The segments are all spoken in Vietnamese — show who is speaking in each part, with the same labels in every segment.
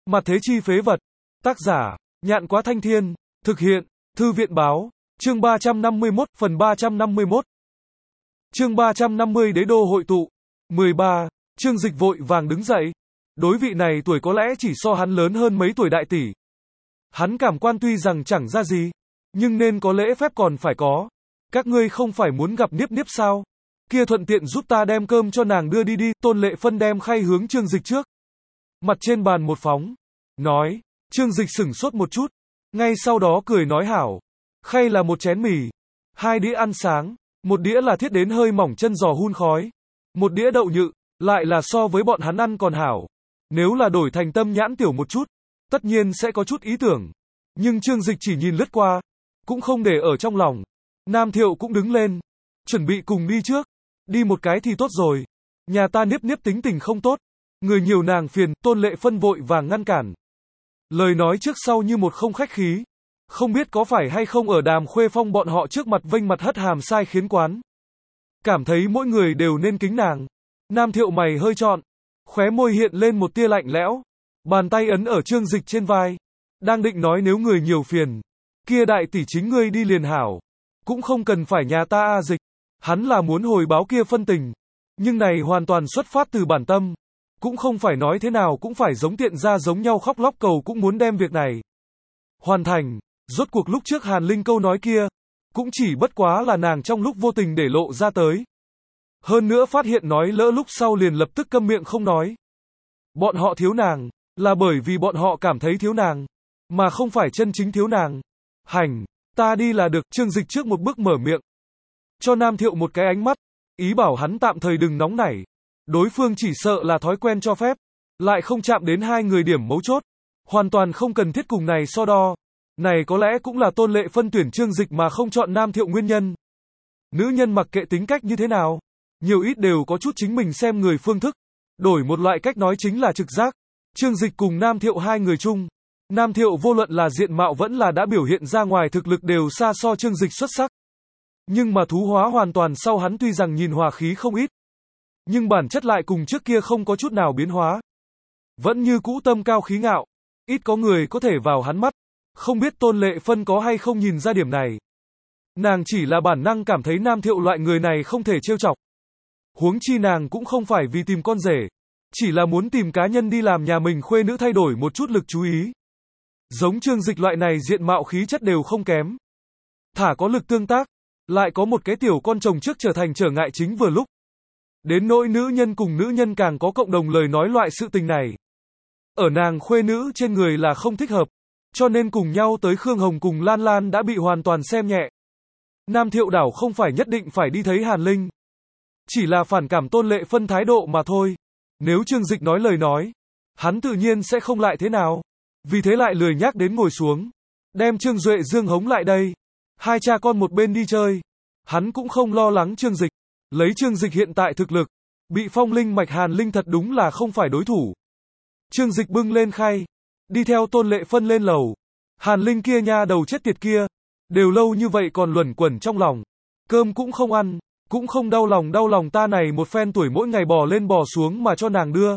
Speaker 1: Mặt thế chi phế vật. Tác giả, Nhạn Quá Thanh Thiên. Thực hiện, Thư viện báo. Chương 351, phần 351. Chương 350 Đế đô hội tụ. 13. Trương Dịch vội vàng đứng dậy. Đối vị này tuổi có lẽ chỉ so hắn lớn hơn mấy tuổi đại tỷ. Hắn cảm quan tuy rằng chẳng ra gì, nhưng nên có lễ phép còn phải có. Các ngươi không phải muốn gặp Niếp Niếp sao? Kia thuận tiện giúp ta đem cơm cho nàng đưa đi đi. Tôn Lệ Phân đem khay hướng Trương Dịch trước. Mặt trên bàn một phóng. Nói. Trương Dịch sửng sốt một chút. Ngay sau đó cười nói hảo. Khay là một chén mì. 2 đĩa ăn sáng. Một đĩa là thiết đến hơi mỏng chân giò hun khói. Một đĩa đậu nhự. Lại là so với bọn hắn ăn còn hảo. Nếu là đổi thành Tâm Nhãn tiểu một chút, tất nhiên sẽ có chút ý tưởng. Nhưng Trương Dịch chỉ nhìn lướt qua, cũng không để ở trong lòng. Nam Thiệu cũng đứng lên, chuẩn bị cùng đi trước. Đi một cái thì tốt rồi. Nhà ta Niếp Niếp tính tình không tốt. Người nhiều nàng phiền. Tôn Lệ Phân vội vàng ngăn cản. Lời nói trước sau như một không khách khí. Không biết có phải hay không ở Đàm Khuê Phong bọn họ trước mặt vênh mặt hất hàm sai khiến quán. Cảm thấy mỗi người đều nên kính nàng. Nam Thiệu mày hơi trọn. Khóe môi hiện lên một tia lạnh lẽo. Bàn tay ấn ở Trương Dịch trên vai. Đang định nói nếu người nhiều phiền. Kia đại tỷ chính ngươi đi liền hảo. Cũng không cần phải nhà ta a Dịch. Hắn là muốn hồi báo kia phân tình. Nhưng này hoàn toàn xuất phát từ bản tâm. Cũng không phải nói thế nào cũng phải giống tiện ra giống nhau khóc lóc cầu cũng muốn đem việc này hoàn thành. Rốt cuộc lúc trước Hàn Linh câu nói kia. Cũng chỉ bất quá là nàng trong lúc vô tình để lộ ra tới. Hơn nữa phát hiện nói lỡ lúc sau liền lập tức câm miệng không nói. Bọn họ thiếu nàng, là bởi vì bọn họ cảm thấy thiếu nàng, mà không phải chân chính thiếu nàng. Hành, ta đi là được. Trương Dịch trước một bước mở miệng. Cho Nam Thiệu một cái ánh mắt, ý bảo hắn tạm thời đừng nóng nảy. Đối phương chỉ sợ là thói quen cho phép, lại không chạm đến hai người điểm mấu chốt. Hoàn toàn không cần thiết cùng này so đo. Này có lẽ cũng là Tôn Lệ Phân tuyển Trương Dịch mà không chọn Nam Thiệu nguyên nhân. Nữ nhân mặc kệ tính cách như thế nào, nhiều ít đều có chút chính mình xem người phương thức. Đổi một loại cách nói chính là trực giác. Trương Dịch cùng Nam Thiệu hai người chung. Nam Thiệu vô luận là diện mạo vẫn là đã biểu hiện ra ngoài thực lực đều xa so Trương Dịch xuất sắc. Nhưng mà thú hóa hoàn toàn sau hắn tuy rằng nhìn hòa khí không ít. Nhưng bản chất lại cùng trước kia không có chút nào biến hóa. Vẫn như cũ tâm cao khí ngạo. Ít có người có thể vào hắn mắt. Không biết Tôn Lệ Phân có hay không nhìn ra điểm này. Nàng chỉ là bản năng cảm thấy Nam Thiệu loại người này không thể trêu chọc. Huống chi nàng cũng không phải vì tìm con rể. Chỉ là muốn tìm cá nhân đi làm nhà mình khuê nữ thay đổi một chút lực chú ý. Giống Trương Dịch loại này diện mạo khí chất đều không kém. Thả có lực tương tác. Lại có một cái tiểu con chồng trước trở thành trở ngại chính vừa lúc. Đến nỗi nữ nhân cùng nữ nhân càng có cộng đồng lời nói loại sự tình này. Ở nàng khuê nữ trên người là không thích hợp. Cho nên cùng nhau tới Khương Hồng cùng Lan Lan đã bị hoàn toàn xem nhẹ. Nam Thiệu đảo không phải nhất định phải đi thấy Hàn Linh. Chỉ là phản cảm Tôn Lệ Phân thái độ mà thôi. Nếu Trương Dịch nói lời nói, hắn tự nhiên sẽ không lại thế nào. Vì thế lại lười nhắc đến ngồi xuống. Đem Trương Duệ Dương hống lại đây. Hai cha con một bên đi chơi. Hắn cũng không lo lắng Trương Dịch. Lấy Trương Dịch hiện tại thực lực. Bị phong linh mạch Hàn Linh thật đúng là không phải đối thủ. Trương Dịch bưng lên khay. Đi theo Tôn Lệ Phân lên lầu. Hàn Linh kia nha đầu chết tiệt kia. Đều lâu như vậy còn luẩn quẩn trong lòng. Cơm cũng không ăn. Cũng không đau lòng ta này một phen tuổi mỗi ngày bò lên bò xuống mà cho nàng đưa.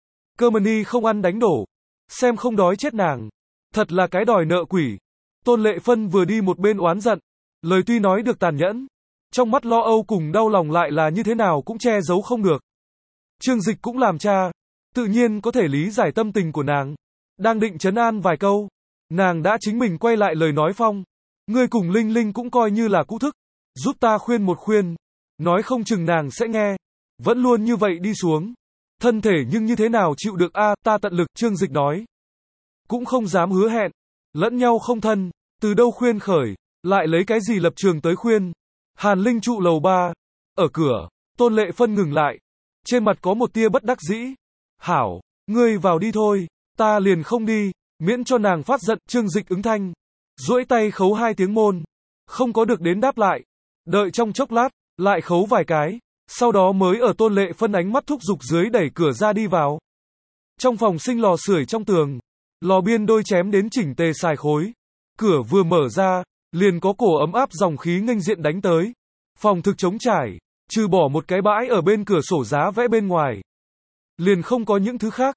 Speaker 1: Cơm ni không ăn đánh đổ. Xem không đói chết nàng. Thật là cái đòi nợ quỷ. Tôn Lệ Phân vừa đi một bên oán giận. Lời tuy nói được tàn nhẫn. Trong mắt lo âu cùng đau lòng lại là như thế nào cũng che giấu không được. Trương Dịch cũng làm cha. Tự nhiên có thể lý giải tâm tình của nàng. Đang định trấn an vài câu. Nàng đã chính mình quay lại lời nói phong. Ngươi cùng Linh Linh cũng coi như là cũ thức. Giúp ta khuyên một khuyên. Nói không chừng nàng sẽ nghe. Vẫn luôn như vậy đi xuống. Thân thể nhưng như thế nào chịu được a ta tận lực. Trương Dịch nói. Cũng không dám hứa hẹn. Lẫn nhau không thân. Từ đâu khuyên khởi. Lại lấy cái gì lập trường tới khuyên. Hàn Linh trụ lầu 3. Ở cửa. Tôn Lệ Phân ngừng lại. Trên mặt có một tia bất đắc dĩ. Hảo. Ngươi vào đi thôi. Ta liền không đi. Miễn cho nàng phát giận. Trương Dịch ứng thanh. Duỗi tay khấu 2 tiếng môn. Không có được đến đáp lại. Đợi trong chốc lát. Lại khấu vài cái. Sau đó mới ở Tôn Lệ Phân ánh mắt thúc giục dưới đẩy cửa ra đi vào. Trong phòng sinh lò sưởi trong tường. Lò biên đôi chém đến chỉnh tề xài khối. Cửa vừa mở ra. Liền có cổ ấm áp dòng khí nghênh diện đánh tới. Phòng thực trống trải. Trừ bỏ một cái bãi ở bên cửa sổ giá vẽ bên ngoài. Liền không có những thứ khác.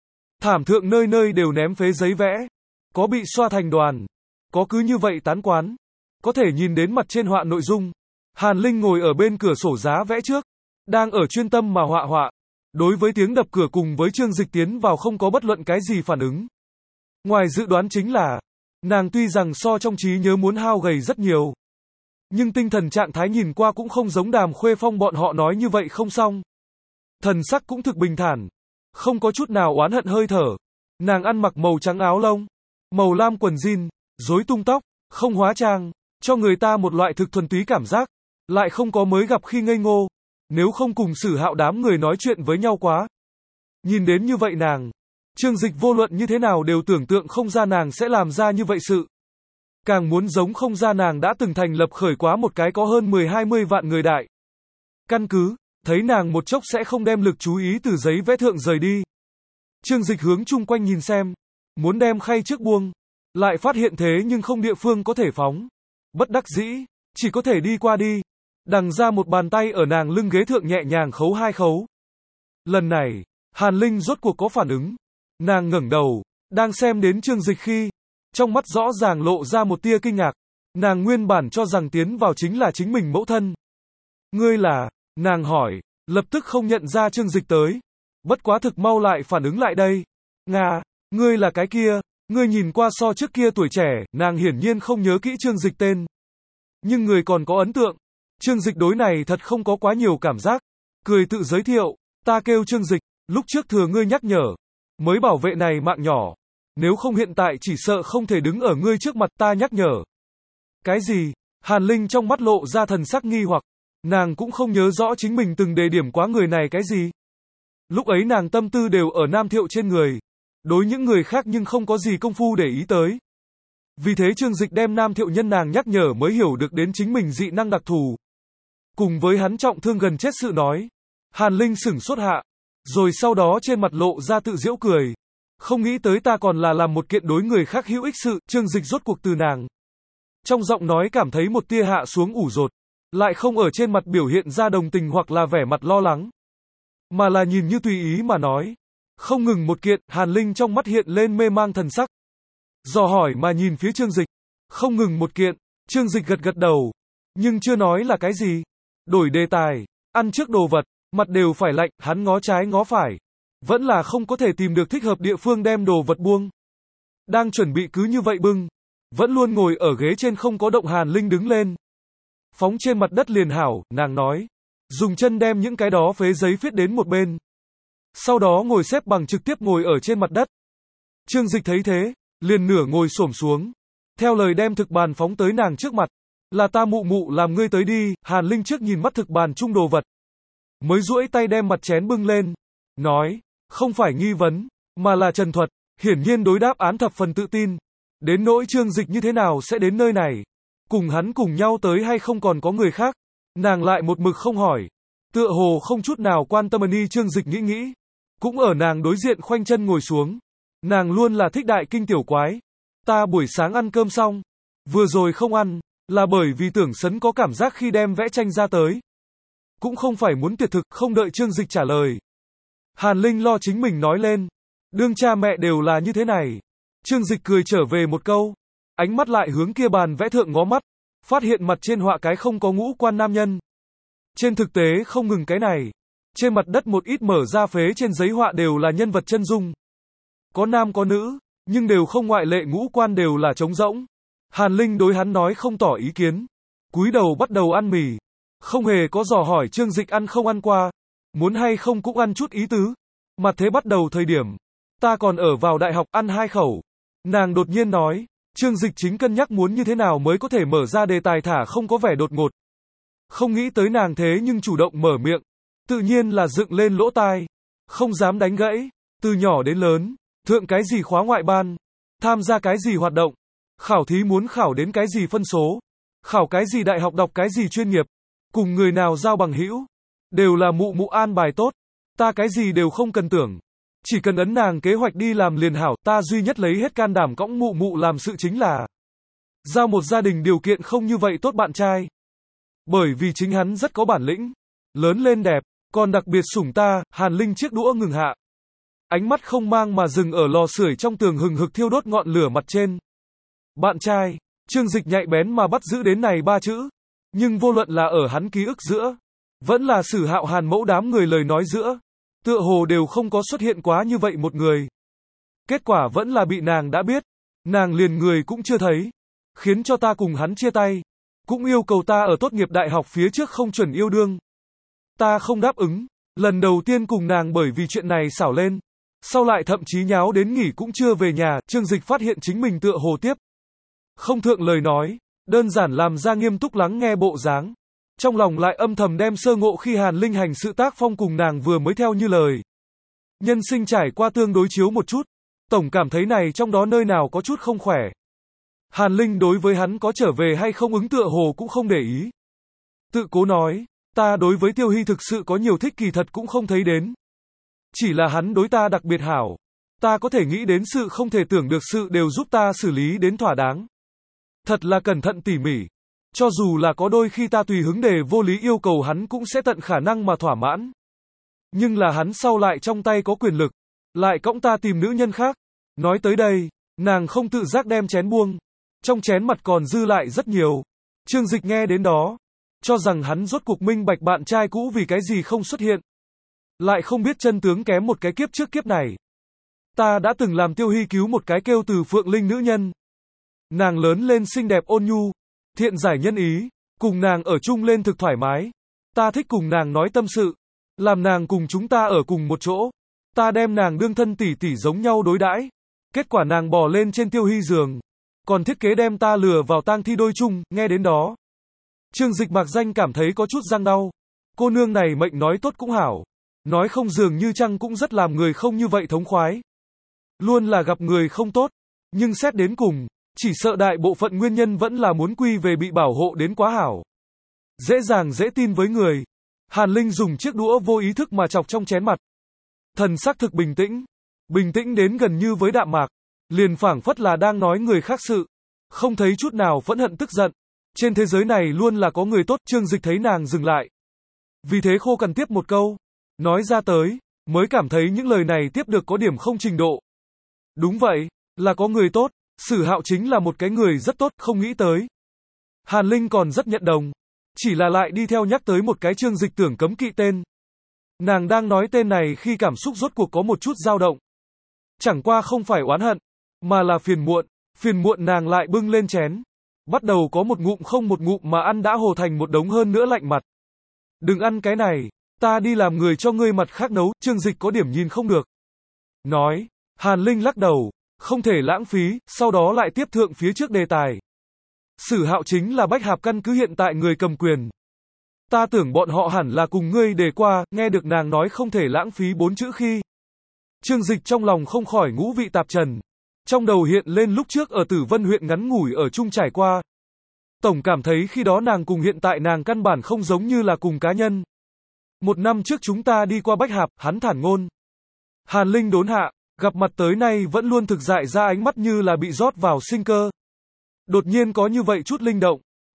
Speaker 1: Thảm thượng nơi nơi đều ném phế giấy vẽ. Có bị xoa thành đoàn. Có cứ như vậy tán quán. Có thể nhìn đến mặt trên họa nội dung. Hàn Linh ngồi ở bên cửa sổ giá vẽ trước. Đang ở chuyên tâm mà họa họa. Đối với tiếng đập cửa cùng với Trương Dịch tiến vào không có bất luận cái gì phản ứng. Ngoài dự đoán chính là, nàng tuy rằng so trong trí nhớ muốn hao gầy rất nhiều. Nhưng tinh thần trạng thái nhìn qua cũng không giống Đàm Khuê Phong bọn họ nói như vậy không xong. Thần sắc cũng thực bình thản. Không có chút nào oán hận hơi thở. Nàng ăn mặc màu trắng áo lông. Màu lam quần jean, rối tung tóc, không hóa trang. Cho người ta một loại thực thuần túy cảm giác. Lại không có mới gặp khi ngây ngô. Nếu không cùng Sử Hạo đám người nói chuyện với nhau quá. Nhìn đến như vậy nàng. Trương Dịch vô luận như thế nào đều tưởng tượng không ra nàng sẽ làm ra như vậy sự. Càng muốn giống không ra nàng đã từng thành lập khởi quá một cái có hơn 10-20 vạn người đại. Căn cứ, thấy nàng một chốc sẽ không đem lực chú ý từ giấy vẽ thượng rời đi. Trương Dịch hướng chung quanh nhìn xem. Muốn đem khay trước buông. Lại phát hiện thế nhưng không địa phương có thể phóng. Bất đắc dĩ, chỉ có thể đi qua đi. Đằng ra một bàn tay ở nàng lưng ghế thượng nhẹ nhàng khấu 2 khấu. Lần này, Hàn Linh rốt cuộc có phản ứng. Nàng ngẩng đầu, đang xem đến Trương Dịch khi, trong mắt rõ ràng lộ ra một tia kinh ngạc. Nàng nguyên bản cho rằng tiến vào chính là chính mình mẫu thân. Ngươi là, nàng hỏi, lập tức không nhận ra Trương Dịch tới. Bất quá thực mau lại phản ứng lại đây. Nga, ngươi là cái kia, ngươi nhìn qua so trước kia tuổi trẻ, nàng hiển nhiên không nhớ kỹ Trương Dịch tên. Nhưng người còn có ấn tượng. Trương Dịch đối này thật không có quá nhiều cảm giác. Cười tự giới thiệu, ta kêu Trương Dịch, lúc trước thừa ngươi nhắc nhở. Mới bảo vệ này mạng nhỏ. Nếu không hiện tại chỉ sợ không thể đứng ở ngươi trước mặt ta nhắc nhở. Cái gì? Hàn Linh trong mắt lộ ra thần sắc nghi hoặc. Nàng cũng không nhớ rõ chính mình từng đề điểm quá người này cái gì. Lúc ấy nàng tâm tư đều ở Nam Thiệu trên người. Đối những người khác nhưng không có gì công phu để ý tới. Vì thế Trương Dịch đem Nam Thiệu nhân nàng nhắc nhở mới hiểu được đến chính mình dị năng đặc thù. Cùng với hắn trọng thương gần chết sự nói. Hàn Linh sửng sốt hạ. Rồi sau đó trên mặt lộ ra tự giễu cười. Không nghĩ tới ta còn là làm một kiện đối người khác hữu ích sự. Trương Dịch rốt cuộc từ nàng. Trong giọng nói cảm thấy một tia hạ xuống ủ rột. Lại không ở trên mặt biểu hiện ra đồng tình hoặc là vẻ mặt lo lắng. Mà là nhìn như tùy ý mà nói. Không ngừng một kiện, Hàn Linh trong mắt hiện lên mê mang thần sắc. Dò hỏi mà nhìn phía Trương Dịch. Không ngừng một kiện, Trương Dịch gật gật đầu. Nhưng chưa nói là cái gì. Đổi đề tài, ăn trước đồ vật, mặt đều phải lạnh, hắn ngó trái ngó phải. Vẫn là không có thể tìm được thích hợp địa phương đem đồ vật buông. Đang chuẩn bị cứ như vậy bưng. Vẫn luôn ngồi ở ghế trên không có động Hàn Linh đứng lên. Phóng trên mặt đất liền hảo, nàng nói. Dùng chân đem những cái đó phế giấy viết đến một bên. Sau đó ngồi xếp bằng trực tiếp ngồi ở trên mặt đất. Trương Dịch thấy thế, liền nửa ngồi xổm xuống. Theo lời đem thực bàn phóng tới nàng trước mặt. Là ta mụ mụ làm ngươi tới đi, Hàn Linh trước nhìn mắt thực bàn chung đồ vật. Mới duỗi tay đem mặt chén bưng lên. Nói, không phải nghi vấn, mà là trần thuật, hiển nhiên đối đáp án thập phần tự tin. Đến nỗi Trương Dịch như thế nào sẽ đến nơi này. Cùng hắn cùng nhau tới hay không còn có người khác. Nàng lại một mực không hỏi. Tựa hồ không chút nào quan tâm đi. Trương Dịch nghĩ. Cũng ở nàng đối diện khoanh chân ngồi xuống. Nàng luôn là thích đại kinh tiểu quái. Ta buổi sáng ăn cơm xong. Vừa rồi không ăn. Là bởi vì tưởng sấn có cảm giác khi đem vẽ tranh ra tới. Cũng không phải muốn tuyệt thực, không đợi Trương Dịch trả lời. Hàn Linh lo chính mình nói lên. Đương cha mẹ đều là như thế này. Trương Dịch cười trở về một câu. Ánh mắt lại hướng kia bàn vẽ thượng ngó mắt. Phát hiện mặt trên họa cái không có ngũ quan nam nhân. Trên thực tế không ngừng cái này. Trên mặt đất một ít mở ra phế trên giấy họa đều là nhân vật chân dung. Có nam có nữ, nhưng đều không ngoại lệ ngũ quan đều là trống rỗng. Hàn Linh đối hắn nói không tỏ ý kiến. Cúi đầu bắt đầu ăn mì. Không hề có dò hỏi Trương Dịch ăn không ăn qua. Muốn hay không cũng ăn chút ý tứ. Mặt thế bắt đầu thời điểm. Ta còn ở vào đại học ăn 2 khẩu. Nàng đột nhiên nói. Trương Dịch chính cân nhắc muốn như thế nào mới có thể mở ra đề tài thả không có vẻ đột ngột. Không nghĩ tới nàng thế nhưng chủ động mở miệng. Tự nhiên là dựng lên lỗ tai. Không dám đánh gãy. Từ nhỏ đến lớn. Thượng cái gì khóa ngoại ban. Tham gia cái gì hoạt động. Khảo thí muốn khảo đến cái gì phân số. Khảo cái gì đại học đọc cái gì chuyên nghiệp. Cùng người nào giao bằng hữu. Đều là mụ mụ an bài tốt. Ta cái gì đều không cần tưởng. Chỉ cần ấn nàng kế hoạch đi làm liền hảo. Ta duy nhất lấy hết can đảm cõng mụ mụ làm sự chính là giao một gia đình điều kiện không như vậy tốt bạn trai. Bởi vì chính hắn rất có bản lĩnh. Lớn lên đẹp. Còn đặc biệt sủng ta. Hàn Linh chiếc đũa ngừng hạ. ánh mắt không mang mà dừng ở lò sưởi trong tường hừng hực thiêu đốt ngọn lửa mặt trên. Bạn trai, Trương Dịch nhạy bén mà bắt giữ đến này ba chữ. Nhưng vô luận là ở hắn ký ức giữa, vẫn là Sử Hạo Hàn mẫu đám người lời nói giữa, tựa hồ đều không có xuất hiện quá như vậy một người. Kết quả vẫn là bị nàng đã biết, nàng liền người cũng chưa thấy, khiến cho ta cùng hắn chia tay, cũng yêu cầu ta ở tốt nghiệp đại học phía trước không chuẩn yêu đương. Ta không đáp ứng, lần đầu tiên cùng nàng bởi vì chuyện này xảo lên, sau lại thậm chí nháo đến nghỉ cũng chưa về nhà, Trương Dịch phát hiện chính mình tựa hồ tiếp không thượng lời nói, đơn giản làm ra nghiêm túc lắng nghe bộ dáng. Trong lòng lại âm thầm đem sơ ngộ khi Hàn Linh hành sự tác phong cùng nàng vừa mới theo như lời. Nhân sinh trải qua tương đối chiếu một chút, tổng cảm thấy này trong đó nơi nào có chút không khỏe. Hàn Linh đối với hắn có trở về hay không ứng tựa hồ cũng không để ý. Tự cố nói, ta đối với Tiêu Hy thực sự có nhiều thích kỳ thật cũng không thấy đến. Chỉ là hắn đối ta đặc biệt hảo. Ta có thể nghĩ đến sự không thể tưởng được sự đều giúp ta xử lý đến thỏa đáng. Thật là cẩn thận tỉ mỉ. Cho dù là có đôi khi ta tùy hứng để vô lý yêu cầu hắn cũng sẽ tận khả năng mà thỏa mãn. Nhưng là hắn sau lại trong tay có quyền lực, lại cõng ta tìm nữ nhân khác. Nói tới đây, nàng không tự giác đem chén buông. Trong chén mặt còn dư lại rất nhiều. Trương Dịch nghe đến đó, cho rằng hắn rốt cuộc minh bạch bạn trai cũ vì cái gì không xuất hiện. Lại không biết chân tướng kém một cái kiếp trước kiếp này. Ta đã từng làm Tiêu Hy cứu một cái kêu từ Phượng Linh nữ nhân. Nàng lớn lên xinh đẹp ôn nhu, thiện giải nhân ý, cùng nàng ở chung lên thực thoải mái. Ta thích cùng nàng nói tâm sự, làm nàng cùng chúng ta ở cùng một chỗ. Ta đem nàng đương thân tỷ tỷ giống nhau đối đãi. Kết quả nàng bò lên trên Tiêu Hy giường, còn thiết kế đem ta lừa vào tang thi đôi chung, nghe đến đó. Trương Dịch mạc danh cảm thấy có chút răng đau. Cô nương này mệnh nói tốt cũng hảo, nói không dường như chăng cũng rất làm người không như vậy thống khoái. Luôn là gặp người không tốt, nhưng xét đến cùng, chỉ sợ đại bộ phận nguyên nhân vẫn là muốn quy về bị bảo hộ đến quá hảo. Dễ dàng dễ tin với người. Hàn Linh dùng chiếc đũa vô ý thức mà chọc trong chén mặt. Thần sắc thực bình tĩnh đến gần như với đạm mạc, liền phảng phất là đang nói người khác sự, không thấy chút nào phẫn hận tức giận. Trên thế giới này luôn là có người tốt, Trương Dịch thấy nàng dừng lại. Vì thế khô cằn tiếp một câu, nói ra tới, mới cảm thấy những lời này tiếp được có điểm không trình độ. Đúng vậy, là có người tốt, Sử Hạo chính là một cái người rất tốt, không nghĩ tới. Hàn Linh còn rất nhận đồng, chỉ là lại đi theo nhắc tới một cái Trương Dịch tưởng cấm kỵ tên. Nàng đang nói tên này khi cảm xúc rốt cuộc có một chút dao động. Chẳng qua không phải oán hận, mà là phiền muộn nàng lại bưng lên chén. Bắt đầu có một ngụm không một ngụm mà ăn đã hồ thành một đống hơn nữa lạnh mặt. Đừng ăn cái này, ta đi làm người cho ngươi mặt khác nấu, Trương Dịch có điểm nhìn không được. Nói, Hàn Linh lắc đầu, không thể lãng phí, sau đó lại tiếp thượng phía trước đề tài. Sử Hạo chính là Bách Hạp căn cứ hiện tại người cầm quyền. Ta tưởng bọn họ hẳn là cùng ngươi đề qua, nghe được nàng nói không thể lãng phí 4 chữ khi. Trương Dịch trong lòng không khỏi ngũ vị tạp trần. Trong đầu hiện lên lúc trước ở Tử Vân huyện ngắn ngủi ở chung trải qua. Tổng cảm thấy khi đó nàng cùng hiện tại nàng căn bản không giống như là cùng cá nhân. 1 năm trước chúng ta đi qua Bách Hạp, hắn thản ngôn. Hàn Linh đốn hạ, gặp mặt tới nay vẫn luôn thực dại ra ánh mắt như là bị rót vào sinh cơ. Đột nhiên có như vậy chút linh động.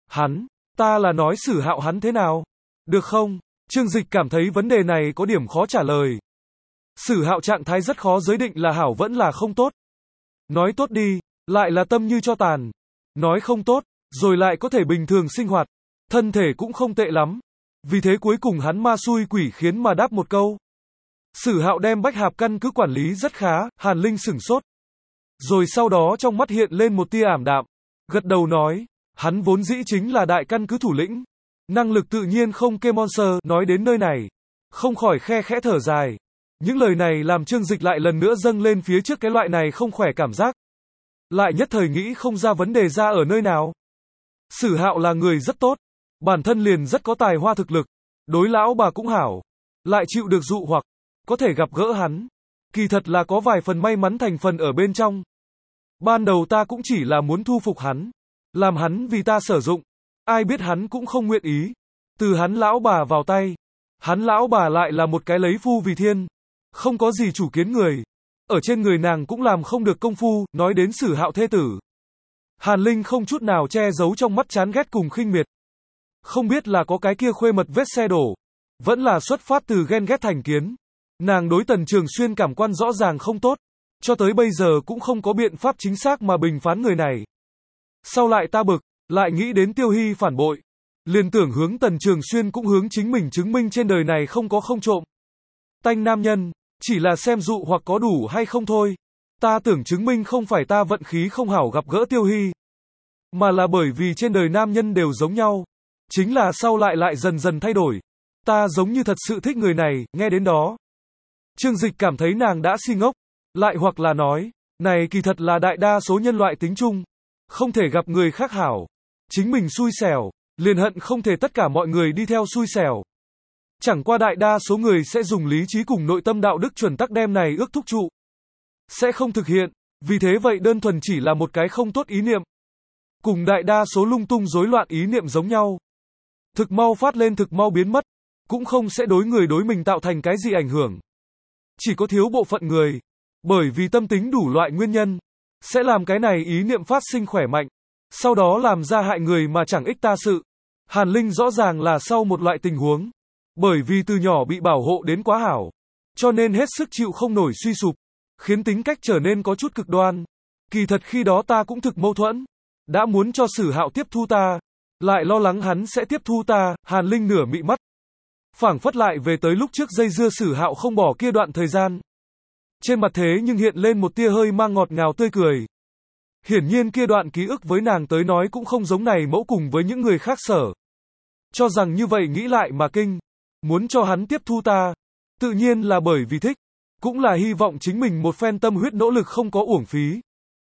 Speaker 1: Ta là nói Sử Hạo hắn thế nào? Được không? Trương Dịch cảm thấy vấn đề này có điểm khó trả lời. Sử Hạo trạng thái rất khó giới định là hảo vẫn là không tốt. Nói tốt đi, lại là tâm như cho tàn. Nói không tốt, rồi lại có thể bình thường sinh hoạt. Thân thể cũng không tệ lắm. Vì thế cuối cùng hắn ma xui quỷ khiến mà đáp một câu. Sử Hạo đem Bách Hạp căn cứ quản lý rất khá, Hàn Linh sửng sốt. Rồi sau đó trong mắt hiện lên một tia ảm đạm. Gật đầu nói, hắn vốn dĩ chính là đại căn cứ thủ lĩnh. Năng lực tự nhiên không kê monster, nói đến nơi này. Không khỏi khe khẽ thở dài. Những lời này làm Trương Dịch lại lần nữa dâng lên phía trước cái loại này không khỏe cảm giác. Lại nhất thời nghĩ không ra vấn đề ra ở nơi nào. Sử Hạo là người rất tốt. Bản thân liền rất có tài hoa thực lực. Đối lão bà cũng hảo. Lại chịu được dụ hoặc. Có thể gặp gỡ hắn. Kỳ thật là có vài phần may mắn thành phần ở bên trong. Ban đầu ta cũng chỉ là muốn thu phục hắn. Làm hắn vì ta sử dụng. Ai biết hắn cũng không nguyện ý. Từ hắn lão bà vào tay. Hắn lão bà lại là một cái lấy phu vì thiên. Không có gì chủ kiến người. Ở trên người nàng cũng làm không được công phu, nói đến Sử Hạo thê tử. Hàn Linh không chút nào che giấu trong mắt chán ghét cùng khinh miệt. Không biết là có cái kia khuê mật vết xe đổ. Vẫn là xuất phát từ ghen ghét thành kiến. Nàng đối Tần Trường Xuyên cảm quan rõ ràng không tốt, cho tới bây giờ cũng không có biện pháp chính xác mà bình phán người này. Sau lại ta bực, lại nghĩ đến Tiêu Hy phản bội, liền tưởng hướng Tần Trường Xuyên cũng hướng chính mình chứng minh trên đời này không có không trộm. Tanh nam nhân, chỉ là xem dụ hoặc có đủ hay không thôi. Ta tưởng chứng minh không phải ta vận khí không hảo gặp gỡ Tiêu Hy, mà là bởi vì trên đời nam nhân đều giống nhau. Chính là sau lại dần dần thay đổi. Ta giống như thật sự thích người này, nghe đến đó. Trương Dịch cảm thấy nàng đã si ngốc, lại hoặc là nói, này kỳ thật là đại đa số nhân loại tính chung. Không thể gặp người khác hảo. Chính mình xui xẻo, liền hận không thể tất cả mọi người đi theo xui xẻo. Chẳng qua đại đa số người sẽ dùng lý trí cùng nội tâm đạo đức chuẩn tắc đem này ước thúc trụ. Sẽ không thực hiện, vì thế vậy đơn thuần chỉ là một cái không tốt ý niệm. Cùng đại đa số lung tung rối loạn ý niệm giống nhau. Thực mau phát lên thực mau biến mất, cũng không sẽ đối người đối mình tạo thành cái gì ảnh hưởng. Chỉ có thiếu bộ phận người, bởi vì tâm tính đủ loại nguyên nhân, sẽ làm cái này ý niệm phát sinh khỏe mạnh, sau đó làm ra hại người mà chẳng ích ta sự. Hàn Linh rõ ràng là sau một loại tình huống, bởi vì từ nhỏ bị bảo hộ đến quá hảo, cho nên hết sức chịu không nổi suy sụp, khiến tính cách trở nên có chút cực đoan. Kỳ thật khi đó ta cũng thực mâu thuẫn, đã muốn cho Sử Hạo tiếp thu ta, lại lo lắng hắn sẽ tiếp thu ta. Hàn Linh nửa mị mắt, phảng phất lại về tới lúc trước dây dưa Sử Hạo không bỏ kia đoạn thời gian. Trên mặt thế nhưng hiện lên một tia hơi mang ngọt ngào tươi cười. Hiển nhiên kia đoạn ký ức với nàng tới nói cũng không giống này mẫu cùng với những người khác sở. Cho rằng như vậy nghĩ lại mà kinh, muốn cho hắn tiếp thu ta, tự nhiên là bởi vì thích, cũng là hy vọng chính mình một phen tâm huyết nỗ lực không có uổng phí.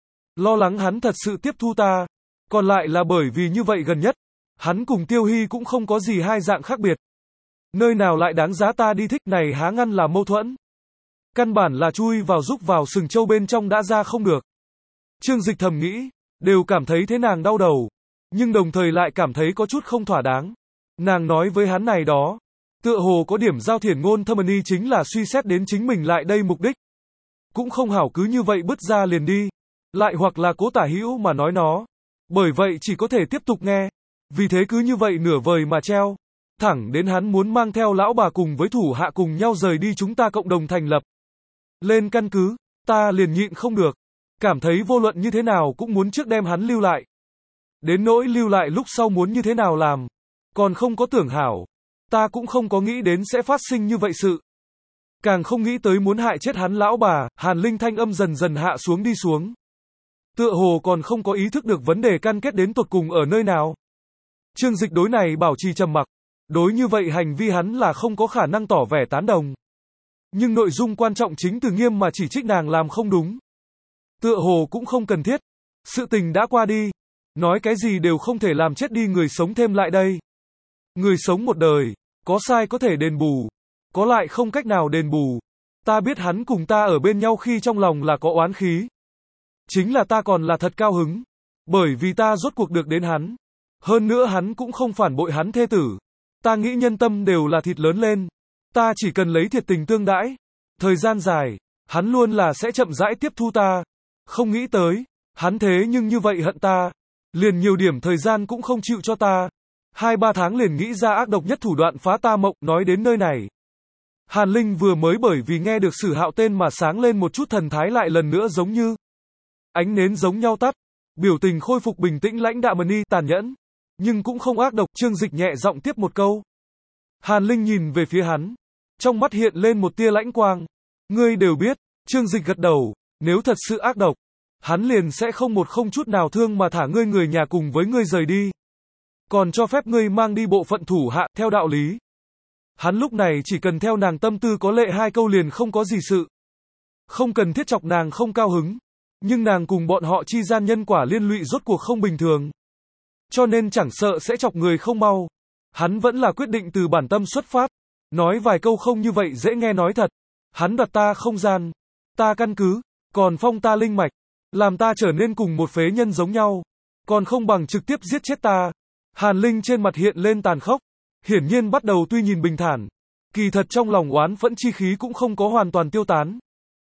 Speaker 1: Lo lắng hắn thật sự tiếp thu ta, còn lại là bởi vì như vậy gần nhất, hắn cùng Tiêu Hy cũng không có gì hai dạng khác biệt. Nơi nào lại đáng giá ta đi thích này há ngăn là mâu thuẫn. Căn bản là chui vào rúc vào sừng trâu bên trong đã ra không được. Trương Dịch thầm nghĩ, đều cảm thấy thế nàng đau đầu, nhưng đồng thời lại cảm thấy có chút không thỏa đáng. Nàng nói với hắn này đó, tựa hồ có điểm giao thiển ngôn thâm ý chính là suy xét đến chính mình lại đây mục đích. Cũng không hảo cứ như vậy bứt ra liền đi, lại hoặc là cố tả hữu mà nói nó. Bởi vậy chỉ có thể tiếp tục nghe, vì thế cứ như vậy nửa vời mà treo, thẳng đến hắn muốn mang theo lão bà cùng với thủ hạ cùng nhau rời đi chúng ta cộng đồng thành lập lên căn cứ, ta liền nhịn không được, cảm thấy vô luận như thế nào cũng muốn trước đem hắn lưu lại. Đến nỗi lưu lại lúc sau muốn như thế nào làm, còn không có tưởng hảo, ta cũng không có nghĩ đến sẽ phát sinh như vậy sự. Càng không nghĩ tới muốn hại chết hắn lão bà. Hàn Linh thanh âm dần dần hạ xuống đi xuống. Tựa hồ còn không có ý thức được vấn đề căn kết đến tột cùng ở nơi nào. Trương Dịch đối này bảo trì trầm mặc, đối như vậy hành vi hắn là không có khả năng tỏ vẻ tán đồng. Nhưng nội dung quan trọng chính từ nghiêm mà chỉ trích nàng làm không đúng. Tựa hồ cũng không cần thiết. Sự tình đã qua đi. Nói cái gì đều không thể làm chết đi người sống thêm lại đây. Người sống một đời, có sai có thể đền bù, có lại không cách nào đền bù. Ta biết hắn cùng ta ở bên nhau khi trong lòng là có oán khí. Chính là ta còn là thật cao hứng. Bởi vì ta rốt cuộc được đến hắn. Hơn nữa hắn cũng không phản bội hắn thê tử. Ta nghĩ nhân tâm đều là thịt lớn lên. Ta chỉ cần lấy thiệt tình tương đãi. Thời gian dài, hắn luôn là sẽ chậm rãi tiếp thu ta. Không nghĩ tới, hắn thế nhưng như vậy hận ta. Liền nhiều điểm thời gian cũng không chịu cho ta. 2-3 tháng liền nghĩ ra ác độc nhất thủ đoạn phá ta mộng. Nói đến nơi này, Hàn Linh vừa mới bởi vì nghe được Sử Hạo tên mà sáng lên một chút thần thái lại lần nữa giống như ánh nến giống nhau tắt. Biểu tình khôi phục bình tĩnh lãnh đạm mà ni tàn nhẫn, nhưng cũng không ác độc. Trương Dịch nhẹ giọng tiếp một câu. Hàn Linh nhìn về phía hắn, trong mắt hiện lên một tia lãnh quang. Ngươi đều biết. Trương Dịch gật đầu. Nếu thật sự ác độc, hắn liền sẽ không chút nào thương mà thả ngươi người nhà cùng với ngươi rời đi. Còn cho phép ngươi mang đi bộ phận thủ hạ. Theo đạo lý, hắn lúc này chỉ cần theo nàng tâm tư có lệ 2 câu liền không có gì sự. Không cần thiết chọc nàng không cao hứng. Nhưng nàng cùng bọn họ chi gian nhân quả liên lụy rốt cuộc không bình thường. Cho nên chẳng sợ sẽ chọc người không mau. Hắn vẫn là quyết định từ bản tâm xuất phát. Nói vài câu không như vậy dễ nghe nói thật. Hắn đặt ta không gian, ta căn cứ, còn phong ta linh mạch, làm ta trở nên cùng một phế nhân giống nhau. Còn không bằng trực tiếp giết chết ta. Hàn Linh trên mặt hiện lên tàn khốc. Hiển nhiên bắt đầu tuy nhìn bình thản, kỳ thật trong lòng oán phẫn chi khí cũng không có hoàn toàn tiêu tán.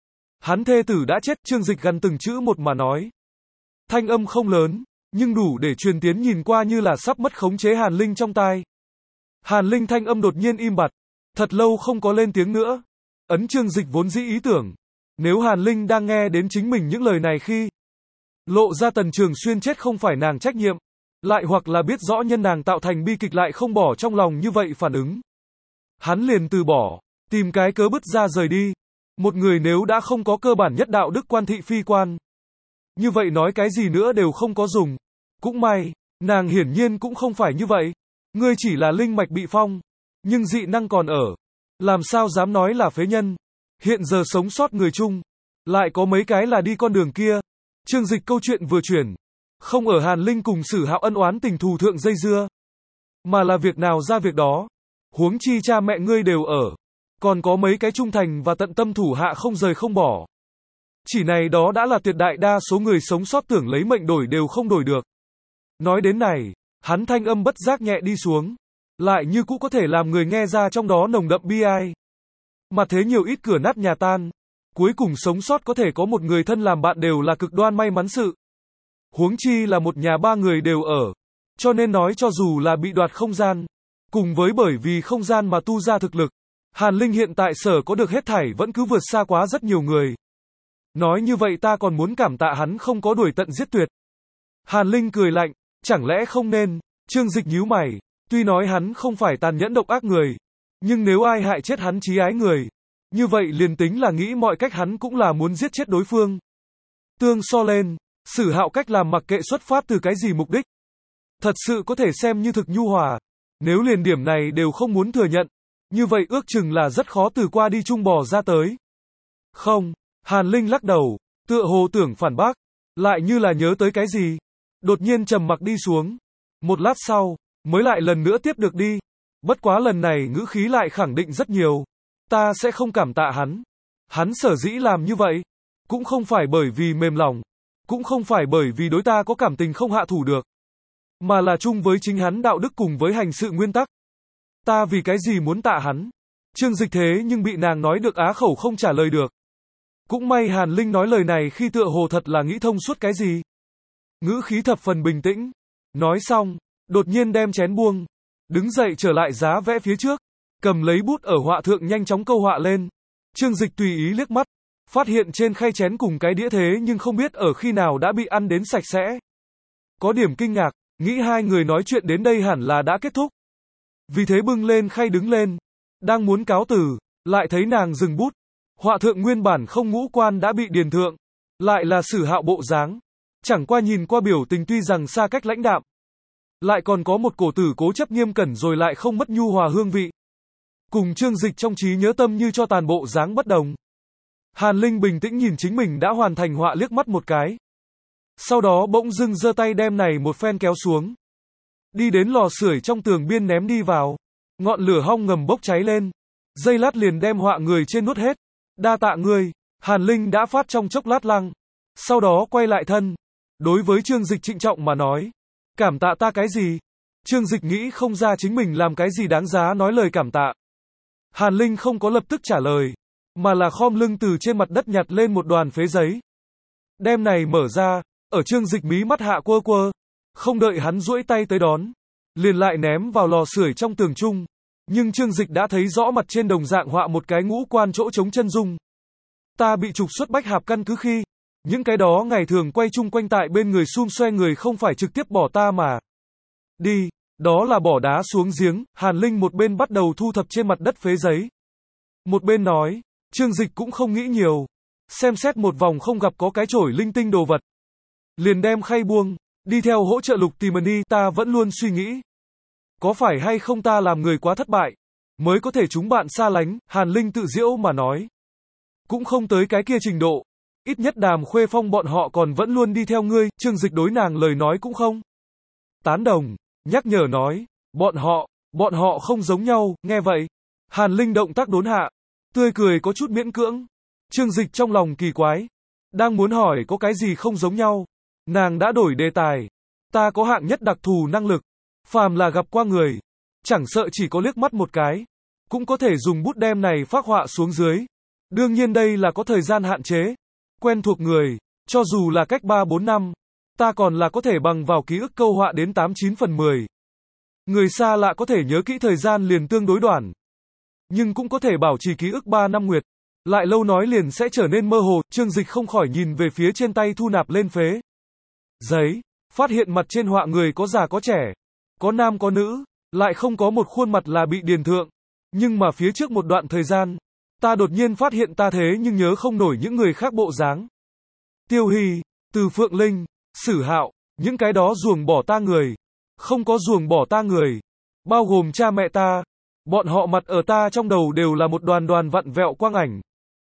Speaker 1: Hắn thê tử đã chết. Trương Dịch gần từng chữ một mà nói. Thanh âm không lớn, nhưng đủ để truyền tiến nhìn qua như là sắp mất khống chế Hàn Linh trong tai. Hàn Linh thanh âm đột nhiên im bặt, thật lâu không có lên tiếng nữa. ấn Trương Dịch vốn dĩ ý tưởng. Nếu Hàn Linh đang nghe đến chính mình những lời này khi lộ ra Tần Trường Xuyên chết không phải nàng trách nhiệm, lại hoặc là biết rõ nhân nàng tạo thành bi kịch lại không bỏ trong lòng như vậy phản ứng. Hắn liền từ bỏ, tìm cái cớ bứt ra rời đi. Một người nếu đã không có cơ bản nhất đạo đức quan thị phi quan, như vậy nói cái gì nữa đều không có dùng. Cũng may, nàng hiển nhiên cũng không phải như vậy. Ngươi chỉ là linh mạch bị phong, nhưng dị năng còn ở. Làm sao dám nói là phế nhân. Hiện giờ sống sót người chung, lại có mấy cái là đi con đường kia. Trương Dịch câu chuyện vừa chuyển, không ở Hàn Linh cùng Sử Hạo ân oán tình thù thượng dây dưa, mà là việc nào ra việc đó. Huống chi cha mẹ ngươi đều ở, còn có mấy cái trung thành và tận tâm thủ hạ không rời không bỏ. Chỉ này đó đã là tuyệt đại đa số người sống sót tưởng lấy mệnh đổi đều không đổi được. Nói đến này, hắn thanh âm bất giác nhẹ đi xuống, lại như cũ có thể làm người nghe ra trong đó nồng đậm bi ai. Mà thế nhiều ít cửa nát nhà tan, cuối cùng sống sót có thể có một người thân làm bạn đều là cực đoan may mắn sự. Huống chi là một nhà ba người đều ở, cho nên nói cho dù là bị đoạt không gian, cùng với bởi vì không gian mà tu ra thực lực, Hàn Linh hiện tại sở có được hết thảy vẫn cứ vượt xa quá rất nhiều người. Nói như vậy ta còn muốn cảm tạ hắn không có đuổi tận giết tuyệt. Hàn Linh cười lạnh, chẳng lẽ không nên. Trương Dịch nhíu mày, tuy nói hắn không phải tàn nhẫn độc ác người, nhưng nếu ai hại chết hắn chí ái người, như vậy liền tính là nghĩ mọi cách hắn cũng là muốn giết chết đối phương. Tương so lên, Sử Hạo cách làm mặc kệ xuất phát từ cái gì mục đích, thật sự có thể xem như thực nhu hòa. Nếu liền điểm này đều không muốn thừa nhận, như vậy ước chừng là rất khó từ qua đi chung bò ra tới. Không, Hàn Linh lắc đầu, tựa hồ tưởng phản bác, lại như là nhớ tới cái gì, đột nhiên trầm mặc đi xuống. Một lát sau, mới lại lần nữa tiếp được đi. Bất quá lần này ngữ khí lại khẳng định rất nhiều. Ta sẽ không cảm tạ hắn. Hắn sở dĩ làm như vậy, cũng không phải bởi vì mềm lòng, cũng không phải bởi vì đối ta có cảm tình không hạ thủ được, mà là chung với chính hắn đạo đức cùng với hành sự nguyên tắc. Ta vì cái gì muốn tạ hắn? Trương Dịch thế nhưng bị nàng nói được á khẩu không trả lời được. Cũng may Hàn Linh nói lời này khi tựa hồ thật là nghĩ thông suốt cái gì. Ngữ khí thập phần bình tĩnh. Nói xong, đột nhiên đem chén buông, đứng dậy trở lại giá vẽ phía trước, cầm lấy bút ở họa thượng nhanh chóng câu họa lên. Trương Dịch tùy ý liếc mắt, phát hiện trên khay chén cùng cái đĩa thế nhưng không biết ở khi nào đã bị ăn đến sạch sẽ. Có điểm kinh ngạc, nghĩ hai người nói chuyện đến đây hẳn là đã kết thúc. Vì thế bưng lên khay đứng lên, đang muốn cáo từ, lại thấy nàng dừng bút. Họa thượng nguyên bản không ngũ quan đã bị điền thượng, lại là Sử Hạo bộ dáng. Chẳng qua nhìn qua biểu tình tuy rằng xa cách lãnh đạm, lại còn có một cổ tử cố chấp nghiêm cẩn rồi lại không mất nhu hòa hương vị. Cùng Trương Dịch trong trí nhớ tâm như cho tàn bộ dáng bất đồng. Hàn Linh bình tĩnh nhìn chính mình đã hoàn thành họa liếc mắt một cái. Sau đó bỗng dưng giơ tay đem này một phen kéo xuống. Đi đến lò sưởi trong tường biên ném đi vào. Ngọn lửa hong ngầm bốc cháy lên. Giây lát liền đem họa người trên nuốt hết. Đa tạ ngươi. Hàn Linh đã phát trong chốc lát lăng. Sau đó quay lại thân. Đối với Trương Dịch trịnh trọng mà nói. Cảm tạ ta cái gì? Trương Dịch nghĩ không ra chính mình làm cái gì đáng giá nói lời cảm tạ. Hàn Linh không có lập tức trả lời, mà là khom lưng từ trên mặt đất nhặt lên một đoàn phế giấy. Đem này mở ra, ở Trương Dịch mí mắt hạ quơ quơ. Không đợi hắn duỗi tay tới đón, liền lại ném vào lò sưởi trong tường chung. Nhưng Trương Dịch đã thấy rõ mặt trên đồng dạng họa một cái ngũ quan chỗ trống chân dung. Ta bị trục xuất Bách Hạp căn cứ khi, những cái đó ngày thường quay chung quanh tại bên người xum xoe người không phải trực tiếp bỏ ta mà đi, đó là bỏ đá xuống giếng. Hàn Linh một bên bắt đầu thu thập trên mặt đất phế giấy, một bên nói. Trương Dịch cũng không nghĩ nhiều, xem xét một vòng không gặp có cái chổi linh tinh đồ vật, liền đem khay buông, đi theo hỗ trợ Lục Tìm đi. Ta vẫn luôn suy nghĩ, có phải hay không ta làm người quá thất bại, mới có thể chúng bạn xa lánh. Hàn Linh tự giễu mà nói, cũng không tới cái kia trình độ, ít nhất Đàm Khuê Phong bọn họ còn vẫn luôn đi theo ngươi. Trương Dịch đối nàng lời nói cũng không tán đồng, nhắc nhở nói, bọn họ không giống nhau. Nghe vậy, Hàn Linh động tác đốn hạ, tươi cười có chút miễn cưỡng. Trương Dịch trong lòng kỳ quái, đang muốn hỏi có cái gì không giống nhau, nàng đã đổi đề tài. Ta có hạng nhất đặc thù năng lực, phàm là gặp qua người, chẳng sợ chỉ có liếc mắt một cái, cũng có thể dùng bút đem này phác họa xuống dưới. Đương nhiên đây là có thời gian hạn chế. Quen thuộc người, cho dù là cách 3-4 năm, ta còn là có thể bằng vào ký ức câu họa đến 8-9 phần 10. Người xa lạ có thể nhớ kỹ thời gian liền tương đối đoạn, nhưng cũng có thể bảo trì ký ức 3 năm nguyệt. Lại lâu nói liền sẽ trở nên mơ hồ, Trương Dịch không khỏi nhìn về phía trên tay thu nạp lên phế giấy, phát hiện mặt trên họa người có già có trẻ, có nam có nữ, lại không có một khuôn mặt là bị điền thượng. Nhưng mà phía trước một đoạn thời gian, ta đột nhiên phát hiện ta thế nhưng nhớ không nổi những người khác bộ dáng. Tiêu Hy, Từ Phượng Linh, Sử Hạo, những cái đó ruồng bỏ ta người, không có ruồng bỏ ta người, bao gồm cha mẹ ta, bọn họ mặt ở ta trong đầu đều là một đoàn đoàn vặn vẹo quang ảnh.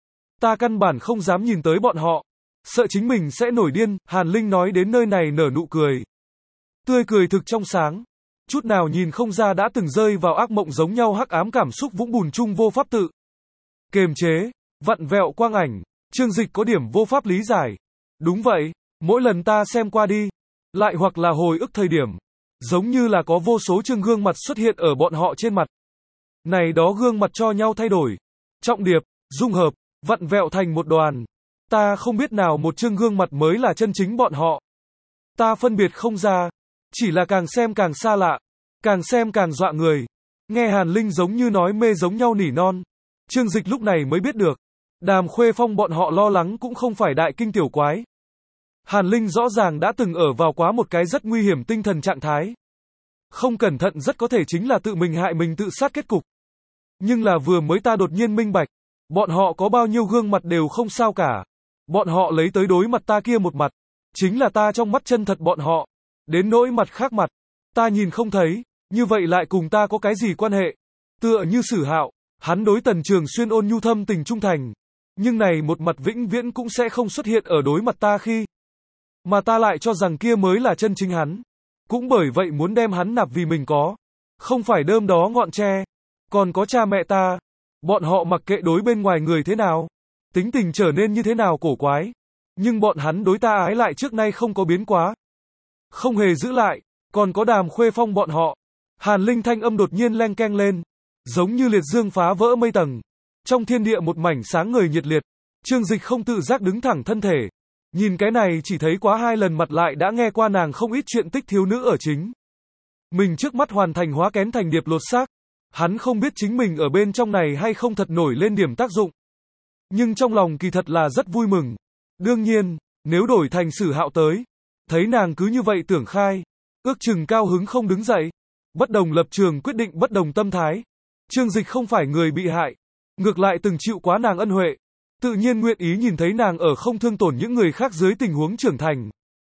Speaker 1: Ta căn bản không dám nhìn tới bọn họ, sợ chính mình sẽ nổi điên. Hàn Linh nói đến nơi này nở nụ cười. Tươi cười thực trong sáng, chút nào nhìn không ra đã từng rơi vào ác mộng giống nhau hắc ám cảm xúc vũng bùn chung vô pháp tự kiềm chế, vặn vẹo quang ảnh. Trương Dịch có điểm vô pháp lý giải. Đúng vậy, mỗi lần ta xem qua đi, lại hoặc là hồi ức thời điểm, giống như là có vô số chương gương mặt xuất hiện ở bọn họ trên mặt. Này đó gương mặt cho nhau thay đổi, trọng điệp, dung hợp, vặn vẹo thành một đoàn. Ta không biết nào một chương gương mặt mới là chân chính bọn họ. Ta phân biệt không ra, chỉ là càng xem càng xa lạ, càng xem càng dọa người. Nghe Hàn Linh giống như nói mê giống nhau nỉ non. Trương Dịch lúc này mới biết được, Đàm Khuê Phong bọn họ lo lắng cũng không phải đại kinh tiểu quái. Hàn Linh rõ ràng đã từng ở vào quá một cái rất nguy hiểm tinh thần trạng thái. Không cẩn thận rất có thể chính là tự mình hại mình tự sát kết cục. Nhưng là vừa mới ta đột nhiên minh bạch, bọn họ có bao nhiêu gương mặt đều không sao cả. Bọn họ lấy tới đối mặt ta kia một mặt, chính là ta trong mắt chân thật bọn họ. Đến nỗi mặt khác mặt, ta nhìn không thấy, như vậy lại cùng ta có cái gì quan hệ? Tựa như Sử Hạo, hắn đối Tần Trường Xuyên ôn nhu thâm tình trung thành. Nhưng này một mặt vĩnh viễn cũng sẽ không xuất hiện ở đối mặt ta khi. Mà ta lại cho rằng kia mới là chân chính hắn. Cũng bởi vậy muốn đem hắn nạp vì mình có. Không phải đơm đó ngọn tre. Còn có cha mẹ ta. Bọn họ mặc kệ đối bên ngoài người thế nào. Tính tình trở nên như thế nào cổ quái. Nhưng bọn hắn đối ta ái lại trước nay không có biến quá. Không hề giữ lại. Còn có Đàm Khuê Phong bọn họ. Hàn Linh thanh âm đột nhiên leng keng lên. Giống như liệt dương phá vỡ mây tầng. Trong thiên địa một mảnh sáng ngời nhiệt liệt. Trương Dịch không tự giác đứng thẳng thân thể. Nhìn cái này chỉ thấy quá 2 lần mặt lại đã nghe qua nàng không ít chuyện tích thiếu nữ ở chính. Mình trước mắt hoàn thành hóa kén thành điệp lột xác. Hắn không biết chính mình ở bên trong này hay không thật nổi lên điểm tác dụng. Nhưng trong lòng kỳ thật là rất vui mừng. Đương nhiên, nếu đổi thành Sử Hạo tới, thấy nàng cứ như vậy tưởng khai, ước chừng cao hứng không đứng dậy. Bất đồng lập trường quyết định bất đồng tâm thái. Trương Dịch không phải người bị hại, ngược lại từng chịu quá nàng ân huệ. Tự nhiên nguyện ý nhìn thấy nàng ở không thương tổn những người khác dưới tình huống trưởng thành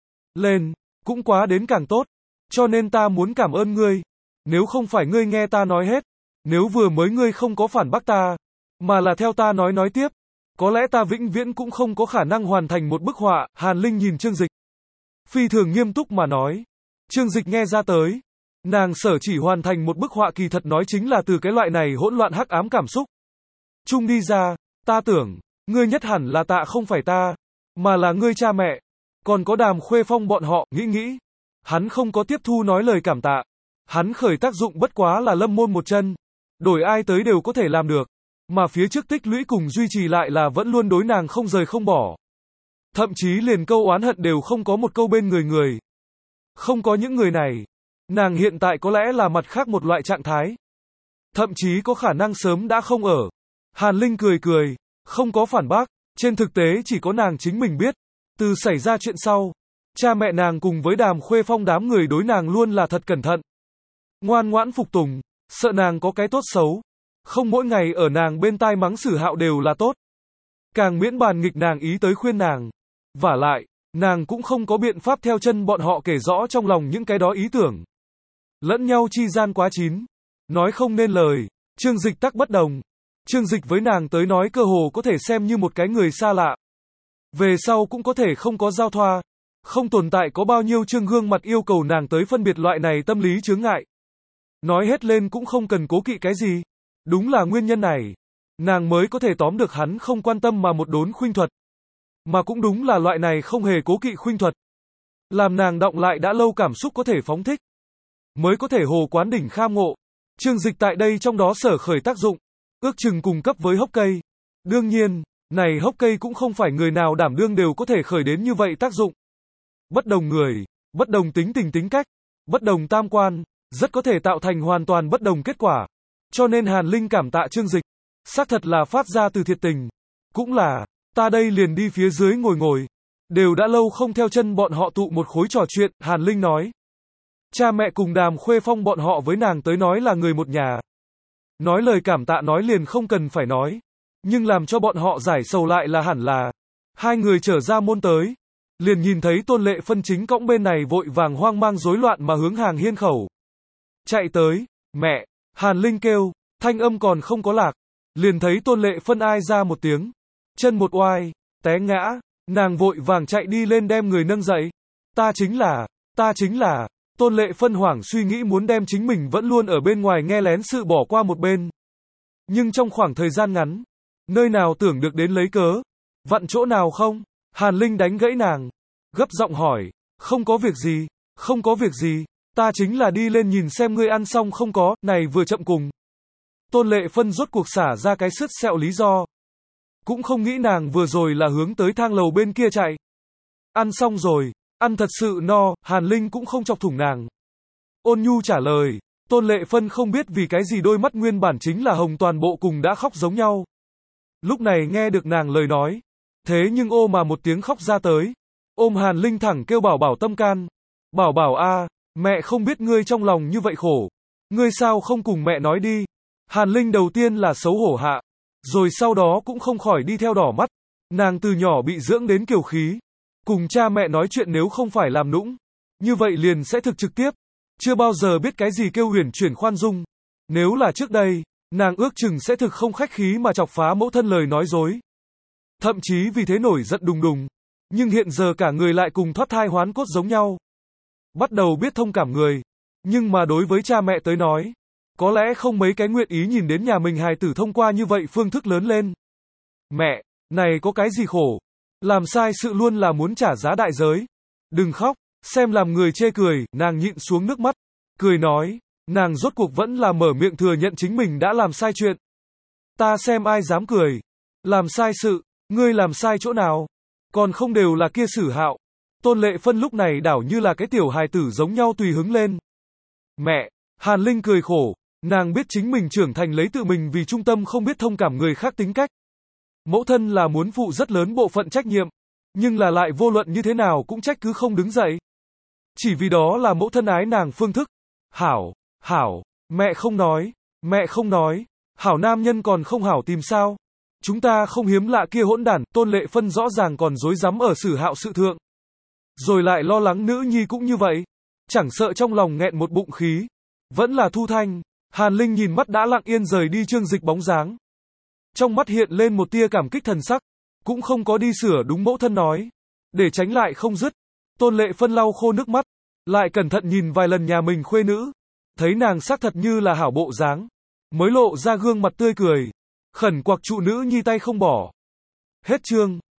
Speaker 1: lên, cũng quá đến càng tốt. Cho nên ta muốn cảm ơn ngươi. Nếu không phải ngươi nghe ta nói hết, nếu vừa mới ngươi không có phản bác ta, mà là theo ta nói tiếp, có lẽ ta vĩnh viễn cũng không có khả năng hoàn thành một bức họa. Hàn Linh nhìn Trương Dịch, phi thường nghiêm túc mà nói. Trương Dịch nghe ra tới, nàng sở chỉ hoàn thành một bức họa kỳ thật nói chính là từ cái loại này hỗn loạn hắc ám cảm xúc chung đi ra. Ta tưởng, ngươi nhất hẳn là tạ không phải ta, mà là ngươi cha mẹ, còn có Đàm Khuê Phong bọn họ. Nghĩ, hắn không có tiếp thu nói lời cảm tạ. Hắn khởi tác dụng bất quá là lâm môn một chân, đổi ai tới đều có thể làm được, mà phía trước tích lũy cùng duy trì lại là vẫn luôn đối nàng không rời không bỏ. Thậm chí liền câu oán hận đều không có một câu bên người. Không có những người này, nàng hiện tại có lẽ là mặt khác một loại trạng thái. Thậm chí có khả năng sớm đã không ở. Hàn Linh cười, không có phản bác. Trên thực tế chỉ có nàng chính mình biết. Từ xảy ra chuyện sau, cha mẹ nàng cùng với Đàm Khuê Phong đám người đối nàng luôn là thật cẩn thận, ngoan ngoãn phục tùng, sợ nàng có cái tốt xấu. Không mỗi ngày ở nàng bên tai mắng Sử Hạo đều là tốt. Càng miễn bàn nghịch nàng ý tới khuyên nàng. Vả lại, nàng cũng không có biện pháp theo chân bọn họ kể rõ trong lòng những cái đó ý tưởng. Lẫn nhau chi gian quá chín, nói không nên lời. Trương Dịch tắc bất đồng. Trương Dịch với nàng tới nói cơ hồ có thể xem như một cái người xa lạ. Về sau cũng có thể không có giao thoa. Không tồn tại có bao nhiêu chương gương mặt yêu cầu nàng tới phân biệt loại này tâm lý chướng ngại. Nói hết lên cũng không cần cố kỵ cái gì. Đúng là nguyên nhân này, nàng mới có thể tóm được hắn không quan tâm mà một đốn khuynh thuật. Mà cũng đúng là loại này không hề cố kỵ khuynh thuật, làm nàng đọng lại đã lâu cảm xúc có thể phóng thích, mới có thể hồ quán đỉnh kham ngộ. Trương Dịch tại đây trong đó sở khởi tác dụng, ước chừng cùng cấp với hốc cây. Đương nhiên, này hốc cây cũng không phải người nào đảm đương đều có thể khởi đến như vậy tác dụng. Bất đồng người, bất đồng tính tình tính cách, bất đồng tam quan, rất có thể tạo thành hoàn toàn bất đồng kết quả. Cho nên Hàn Linh cảm tạ Trương Dịch, xác thật là phát ra từ thiệt tình. Cũng là, ta đây liền đi phía dưới ngồi ngồi. Đều đã lâu không theo chân bọn họ tụ một khối trò chuyện, Hàn Linh nói. Cha mẹ cùng Đàm Khuê Phong bọn họ với nàng tới nói là người một nhà. Nói lời cảm tạ nói liền không cần phải nói. Nhưng làm cho bọn họ giải sầu lại là hẳn là. Hai người trở ra môn tới. Liền nhìn thấy Tôn Lệ Phân chính cõng bên này vội vàng hoang mang rối loạn mà hướng hàng hiên khẩu. Chạy tới, mẹ, Hàn Linh kêu, thanh âm còn không có lạc. Liền thấy Tôn Lệ Phân ai ra một tiếng. Chân một oai, té ngã, nàng vội vàng chạy đi lên đem người nâng dậy. Ta chính là, Tôn Lệ Phân hoảng suy nghĩ muốn đem chính mình vẫn luôn ở bên ngoài nghe lén sự bỏ qua một bên. Nhưng trong khoảng thời gian ngắn, nơi nào tưởng được đến lấy cớ, vặn chỗ nào không? Hàn Linh đánh gãy nàng, gấp giọng hỏi, không có việc gì, ta chính là đi lên nhìn xem ngươi ăn xong không có, này vừa chậm cùng. Tôn Lệ Phân rốt cuộc xả ra cái sứt sẹo lý do. Cũng không nghĩ nàng vừa rồi là hướng tới thang lầu bên kia chạy. Ăn xong rồi, ăn thật sự no, Hàn Linh cũng không chọc thủng nàng. Ôn nhu trả lời, Tôn Lệ Phân không biết vì cái gì đôi mắt nguyên bản chính là hồng toàn bộ cùng đã khóc giống nhau. Lúc này nghe được nàng lời nói, thế nhưng ô mà một tiếng khóc ra tới. Ôm Hàn Linh thẳng kêu bảo bảo tâm can. Bảo bảo a, mẹ không biết ngươi trong lòng như vậy khổ. Ngươi sao không cùng mẹ nói đi. Hàn Linh đầu tiên là xấu hổ hạ. Rồi sau đó cũng không khỏi đi theo đỏ mắt. Nàng từ nhỏ bị dưỡng đến kiều khí. Cùng cha mẹ nói chuyện nếu không phải làm nũng. Như vậy liền sẽ thực trực tiếp. Chưa bao giờ biết cái gì kêu huyền chuyển khoan dung. Nếu là trước đây, nàng ước chừng sẽ thực không khách khí mà chọc phá mẫu thân lời nói dối. Thậm chí vì thế nổi giận đùng đùng. Nhưng hiện giờ cả người lại cùng thoát thai hoán cốt giống nhau. Bắt đầu biết thông cảm người. Nhưng mà đối với cha mẹ tới nói, có lẽ không mấy cái nguyện ý nhìn đến nhà mình hài tử thông qua như vậy phương thức lớn lên. Mẹ, này có cái gì khổ? Làm sai sự luôn là muốn trả giá đại giới. Đừng khóc, xem làm người chê cười, nàng nhịn xuống nước mắt. Cười nói, nàng rốt cuộc vẫn là mở miệng thừa nhận chính mình đã làm sai chuyện. Ta xem ai dám cười. Làm sai sự, ngươi làm sai chỗ nào? Còn không đều là kia Sử Hạo. Tôn Lệ Phân lúc này đảo như là cái tiểu hài tử giống nhau tùy hứng lên. Mẹ, Hàn Linh cười khổ, nàng biết chính mình trưởng thành lấy tự mình vì trung tâm không biết thông cảm người khác tính cách. Mẫu thân là muốn phụ rất lớn bộ phận trách nhiệm, nhưng là lại vô luận như thế nào cũng trách cứ không đứng dậy. Chỉ vì đó là mẫu thân ái nàng phương thức. Hảo, mẹ không nói, hảo nam nhân còn không hảo tìm sao? Chúng ta không hiếm lạ kia hỗn đản, Tôn Lệ Phân rõ ràng còn dối rắm ở Sử Hạo sự thượng. Rồi lại lo lắng nữ nhi cũng như vậy. Chẳng sợ trong lòng nghẹn một bụng khí. Vẫn là Thu Thanh. Hàn Linh nhìn mắt đã lặng yên rời đi Trương Dịch bóng dáng. Trong mắt hiện lên một tia cảm kích thần sắc. Cũng không có đi sửa đúng mẫu thân nói. Để tránh lại không dứt. Tôn Lệ Phân lau khô nước mắt. Lại cẩn thận nhìn vài lần nhà mình khuê nữ. Thấy nàng xác thật như là hảo bộ dáng. Mới lộ ra gương mặt tươi cười. Khẩn quặc trụ nữ nhi tay không bỏ. Hết chương.